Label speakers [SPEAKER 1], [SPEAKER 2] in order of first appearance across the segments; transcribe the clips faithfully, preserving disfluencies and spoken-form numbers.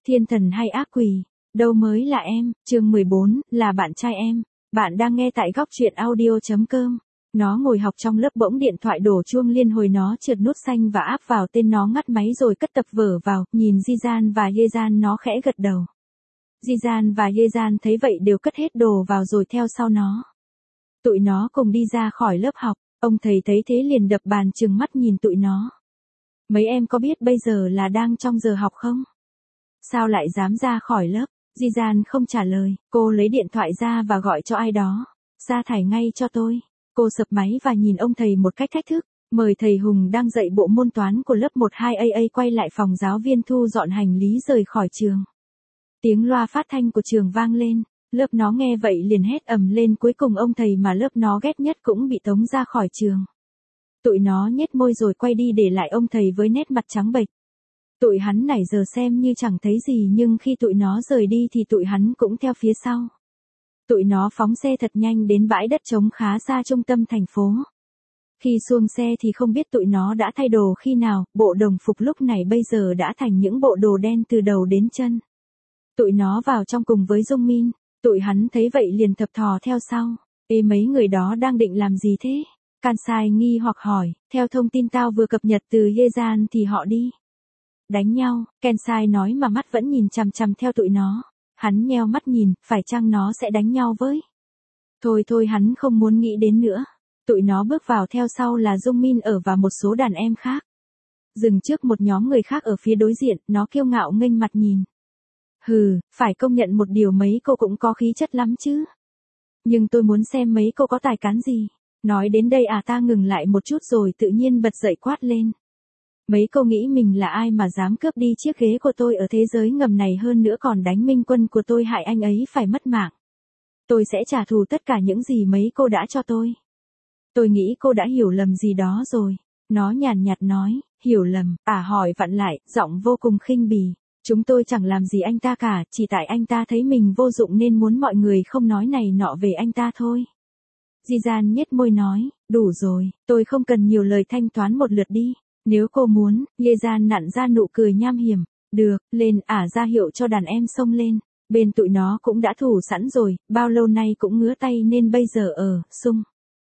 [SPEAKER 1] Thiên thần hay ác quỷ, đâu mới là em, chương mười bốn, là bạn trai em. Bạn đang nghe tại góc truyện audio.com. Nó ngồi học trong lớp bỗng điện thoại đổ chuông liên hồi, nó trượt nút xanh và áp vào tên, nó ngắt máy rồi cất tập vở vào, nhìn Jizan và Yezan nó khẽ gật đầu. Jizan và Yezan thấy vậy đều cất hết đồ vào rồi theo sau nó. Tụi nó cùng đi ra khỏi lớp học, ông thầy thấy thế liền đập bàn trừng mắt nhìn tụi nó. Mấy em có biết bây giờ là đang trong giờ học không? Sao lại dám ra khỏi lớp? Jizan không trả lời, cô lấy điện thoại ra và gọi cho ai đó. Ra thải ngay cho tôi. Cô sập máy và nhìn ông thầy một cách thách thức. Mời thầy Hùng đang dạy bộ môn toán của lớp một hai A A quay lại phòng giáo viên thu dọn hành lý rời khỏi trường. Tiếng loa phát thanh của trường vang lên. Lớp nó nghe vậy liền hét ầm lên, cuối cùng ông thầy mà lớp nó ghét nhất cũng bị tống ra khỏi trường. Tụi nó nhếch môi rồi quay đi để lại ông thầy với nét mặt trắng bệch. Tụi hắn nãy giờ xem như chẳng thấy gì, nhưng khi tụi nó rời đi thì tụi hắn cũng theo phía sau. Tụi nó phóng xe thật nhanh đến bãi đất trống khá xa trung tâm thành phố. Khi xuống xe thì không biết tụi nó đã thay đồ khi nào, bộ đồng phục lúc này bây giờ đã thành những bộ đồ đen từ đầu đến chân. Tụi nó vào trong cùng với Dung Min, tụi hắn thấy vậy liền thập thò theo sau. Ê, mấy người đó đang định làm gì thế? Kansai nghi hoặc hỏi, theo thông tin tao vừa cập nhật từ Yezan thì họ đi đánh nhau, Kansai nói mà mắt vẫn nhìn chằm chằm theo tụi nó. Hắn nheo mắt nhìn, phải chăng nó sẽ đánh nhau với? Thôi thôi, hắn không muốn nghĩ đến nữa. Tụi nó bước vào, theo sau là Dung Min ở và một số đàn em khác. Dừng trước một nhóm người khác ở phía đối diện, nó kiêu ngạo nghênh mặt nhìn. Hừ, phải công nhận một điều, mấy cô cũng có khí chất lắm chứ. Nhưng tôi muốn xem mấy cô có tài cán gì. Nói đến đây à ta ngừng lại một chút rồi tự nhiên bật dậy quát lên. Mấy cô nghĩ mình là ai mà dám cướp đi chiếc ghế của tôi ở thế giới ngầm này, hơn nữa còn đánh minh quân của tôi, hại anh ấy phải mất mạng. Tôi sẽ trả thù tất cả những gì mấy cô đã cho tôi. Tôi nghĩ cô đã hiểu lầm gì đó rồi. Nó nhàn nhạt nói, hiểu lầm, à hỏi vặn lại, giọng vô cùng khinh bỉ. Chúng tôi chẳng làm gì anh ta cả, chỉ tại anh ta thấy mình vô dụng nên muốn mọi người không nói này nọ về anh ta thôi. Jizan nhếch môi nói, đủ rồi, tôi không cần nhiều lời, thanh toán một lượt đi. Nếu cô muốn, Yezan nặn ra nụ cười nham hiểm. Được, lên, ả ra hiệu cho đàn em xông lên. Bên tụi nó cũng đã thủ sẵn rồi, bao lâu nay cũng ngứa tay nên bây giờ ở, sung.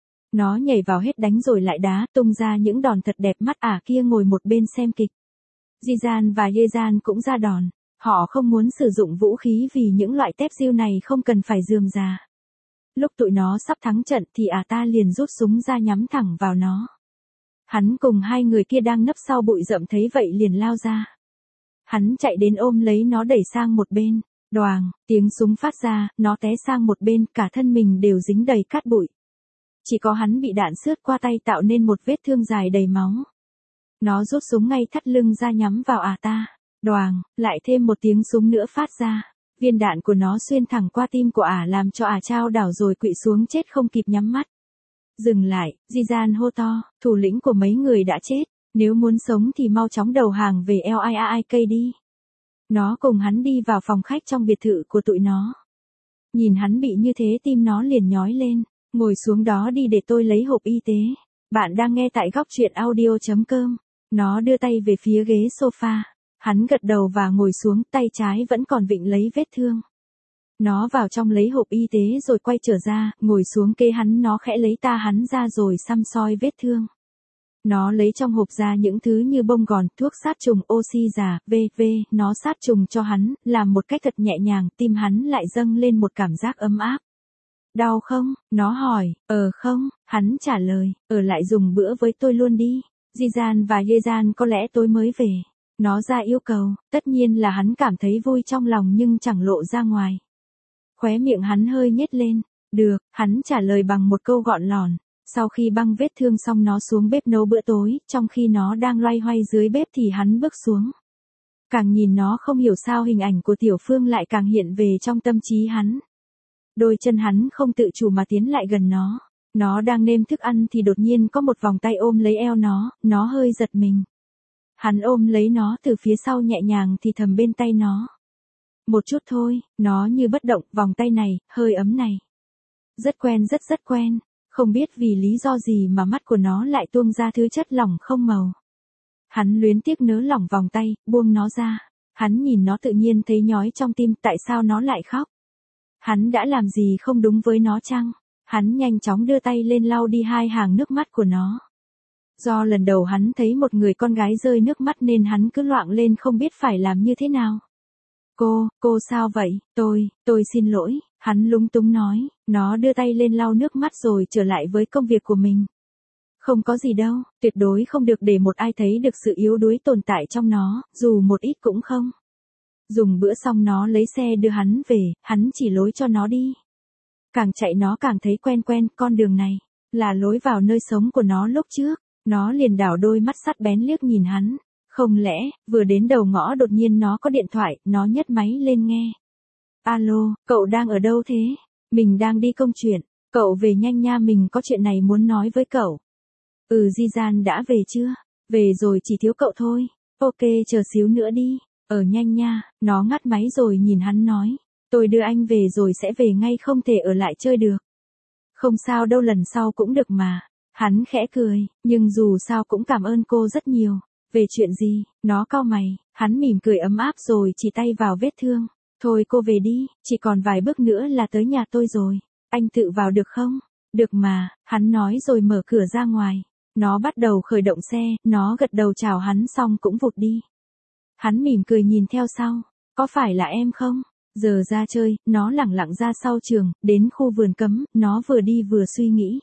[SPEAKER 1] Nó nhảy vào hết đánh rồi lại đá, tung ra những đòn thật đẹp mắt. Ả kia ngồi một bên xem kịch. Jizan và Yezan cũng ra đòn. Họ không muốn sử dụng vũ khí vì những loại tép diêu này không cần phải rườm rà. Lúc tụi nó sắp thắng trận thì ả ta liền rút súng ra nhắm thẳng vào nó. Hắn cùng hai người kia đang nấp sau bụi rậm thấy vậy liền lao ra. Hắn chạy đến ôm lấy nó đẩy sang một bên. Đoàng, tiếng súng phát ra, nó té sang một bên, cả thân mình đều dính đầy cát bụi. Chỉ có hắn bị đạn xước qua tay tạo nên một vết thương dài đầy máu. Nó rút súng ngay thắt lưng ra nhắm vào ả ta. Đoàng, lại thêm một tiếng súng nữa phát ra. Viên đạn của nó xuyên thẳng qua tim của ả làm cho ả chao đảo rồi quỵ xuống chết không kịp nhắm mắt. Dừng lại, Jizan hô to, thủ lĩnh của mấy người đã chết, nếu muốn sống thì mau chóng đầu hàng về L I A I K đi. Nó cùng hắn đi vào phòng khách trong biệt thự của tụi nó. Nhìn hắn bị như thế tim nó liền nhói lên, ngồi xuống đó đi để tôi lấy hộp y tế. Bạn đang nghe tại góc truyện audio.com. Nó đưa tay về phía ghế sofa. Hắn gật đầu và ngồi xuống, tay trái vẫn còn vịn lấy vết thương. Nó vào trong lấy hộp y tế rồi quay trở ra, ngồi xuống kế hắn, nó khẽ lấy ta hắn ra rồi xăm soi vết thương. Nó lấy trong hộp ra những thứ như bông gòn, thuốc sát trùng, oxy già, vân vân, nó sát trùng cho hắn, làm một cách thật nhẹ nhàng, tim hắn lại dâng lên một cảm giác ấm áp. Đau không? Nó hỏi, ờ không, hắn trả lời, ở lại dùng bữa với tôi luôn đi. Jizan và Yezan có lẽ tối mới về. Nó ra yêu cầu, tất nhiên là hắn cảm thấy vui trong lòng nhưng chẳng lộ ra ngoài. Khóe miệng hắn hơi nhếch lên. Được, hắn trả lời bằng một câu gọn lòn. Sau khi băng vết thương xong nó xuống bếp nấu bữa tối, trong khi nó đang loay hoay dưới bếp thì hắn bước xuống. Càng nhìn nó không hiểu sao hình ảnh của Tiểu Phương lại càng hiện về trong tâm trí hắn. Đôi chân hắn không tự chủ mà tiến lại gần nó. Nó đang nêm thức ăn thì đột nhiên có một vòng tay ôm lấy eo nó, nó hơi giật mình. Hắn ôm lấy nó từ phía sau nhẹ nhàng thì thầm bên tay nó. Một chút thôi, nó như bất động, vòng tay này, hơi ấm này. Rất quen, rất rất quen. Không biết vì lý do gì mà mắt của nó lại tuôn ra thứ chất lỏng không màu. Hắn luyến tiếc nớ lỏng vòng tay, buông nó ra. Hắn nhìn nó tự nhiên thấy nhói trong tim, tại sao nó lại khóc? Hắn đã làm gì không đúng với nó chăng? Hắn nhanh chóng đưa tay lên lau đi hai hàng nước mắt của nó. Do lần đầu hắn thấy một người con gái rơi nước mắt nên hắn cứ loạng lên không biết phải làm như thế nào. Cô, cô sao vậy? Tôi, tôi xin lỗi, hắn lúng túng nói. Nó đưa tay lên lau nước mắt rồi trở lại với công việc của mình. Không có gì đâu, tuyệt đối không được để một ai thấy được sự yếu đuối tồn tại trong nó, dù một ít cũng không. Dùng bữa xong nó lấy xe đưa hắn về, hắn chỉ lối cho nó đi. Càng chạy nó càng thấy quen quen, con đường này là lối vào nơi sống của nó lúc trước. Nó liền đảo đôi mắt sắt bén liếc nhìn hắn. Không lẽ, vừa đến đầu ngõ đột nhiên nó có điện thoại, nó nhấc máy lên nghe. Alo, cậu đang ở đâu thế? Mình đang đi công chuyện, cậu về nhanh nha, mình có chuyện này muốn nói với cậu. Ừ, Di Gian đã về chưa? Về rồi, chỉ thiếu cậu thôi. Ok, chờ xíu nữa đi. Ở nhanh nha. Nó ngắt máy rồi nhìn hắn nói. Tôi đưa anh về rồi sẽ về ngay, không thể ở lại chơi được. Không sao đâu, lần sau cũng được mà. Hắn khẽ cười, nhưng dù sao cũng cảm ơn cô rất nhiều. Về chuyện gì? Nó cau mày, hắn mỉm cười ấm áp rồi chỉ tay vào vết thương. Thôi cô về đi, chỉ còn vài bước nữa là tới nhà tôi rồi. Anh tự vào được không? Được mà, hắn nói rồi mở cửa ra ngoài. Nó bắt đầu khởi động xe, nó gật đầu chào hắn xong cũng vụt đi. Hắn mỉm cười nhìn theo sau. Có phải là em không? Giờ ra chơi, nó lẳng lặng ra sau trường, đến khu vườn cấm, nó vừa đi vừa suy nghĩ.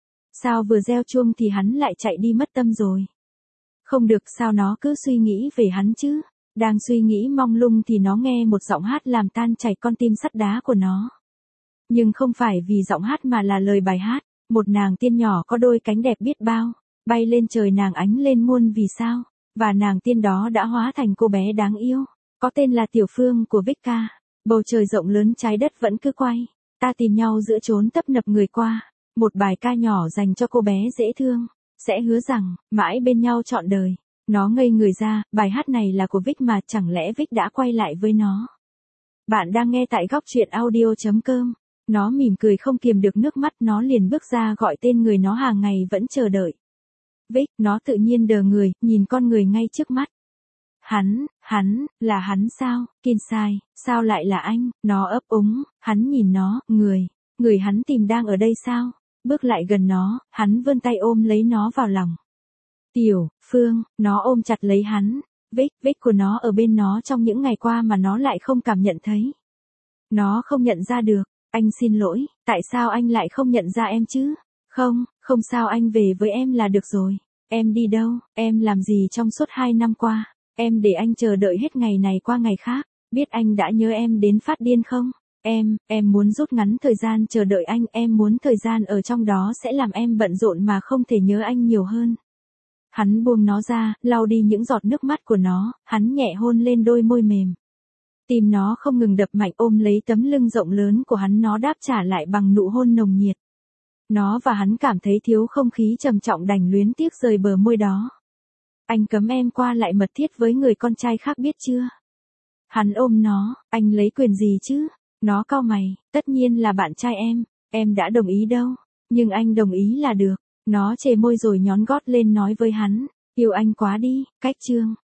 [SPEAKER 1] Sao vừa reo chuông thì hắn lại chạy đi mất tâm rồi. Không được, sao nó cứ suy nghĩ về hắn chứ. Đang suy nghĩ mong lung thì nó nghe một giọng hát làm tan chảy con tim sắt đá của nó. Nhưng không phải vì giọng hát mà là lời bài hát. Một nàng tiên nhỏ có đôi cánh đẹp biết bao. Bay lên trời nàng ánh lên muôn vì sao. Và nàng tiên đó đã hóa thành cô bé đáng yêu. Có tên là Tiểu Phương của Vicca. Bầu trời rộng lớn trái đất vẫn cứ quay. Ta tìm nhau giữa chốn tấp nập người qua. Một bài ca nhỏ dành cho cô bé dễ thương. Sẽ hứa rằng, mãi bên nhau trọn đời. Nó ngây người ra, bài hát này là của Vic mà, chẳng lẽ Vic đã quay lại với nó. Bạn đang nghe tại góc truyện audio chấm com. Nó mỉm cười không kiềm được nước mắt, nó liền bước ra gọi tên người nó hàng ngày vẫn chờ đợi. Vic, nó tự nhiên đờ người, nhìn con người ngay trước mắt. Hắn, hắn, là hắn sao? Kinsai, sao lại là anh? Nó ấp úng, hắn nhìn nó, người, người hắn tìm đang ở đây sao? Bước lại gần nó, hắn vươn tay ôm lấy nó vào lòng. Tiểu Phương, nó ôm chặt lấy hắn. Vic, Vic của nó ở bên nó trong những ngày qua mà nó lại không cảm nhận thấy. Nó không nhận ra được. Anh xin lỗi, tại sao anh lại không nhận ra em chứ? Không, không sao, anh về với em là được rồi. Em đi đâu, em làm gì trong suốt hai năm qua? Em để anh chờ đợi hết ngày này qua ngày khác. Biết anh đã nhớ em đến phát điên không? Em, em muốn rút ngắn thời gian chờ đợi anh, em muốn thời gian ở trong đó sẽ làm em bận rộn mà không thể nhớ anh nhiều hơn. Hắn buông nó ra, lau đi những giọt nước mắt của nó, hắn nhẹ hôn lên đôi môi mềm. Tim nó không ngừng đập mạnh, ôm lấy tấm lưng rộng lớn của hắn, nó đáp trả lại bằng nụ hôn nồng nhiệt. Nó và hắn cảm thấy thiếu không khí trầm trọng, đành luyến tiếc rời bờ môi đó. Anh cấm em qua lại mật thiết với người con trai khác biết chưa? Hắn ôm nó, anh lấy quyền gì chứ? Nó cau mày, tất nhiên là bạn trai em, em đã đồng ý đâu, nhưng anh đồng ý là được. Nó chề môi rồi nhón gót lên nói với hắn, yêu anh quá đi, cách chương.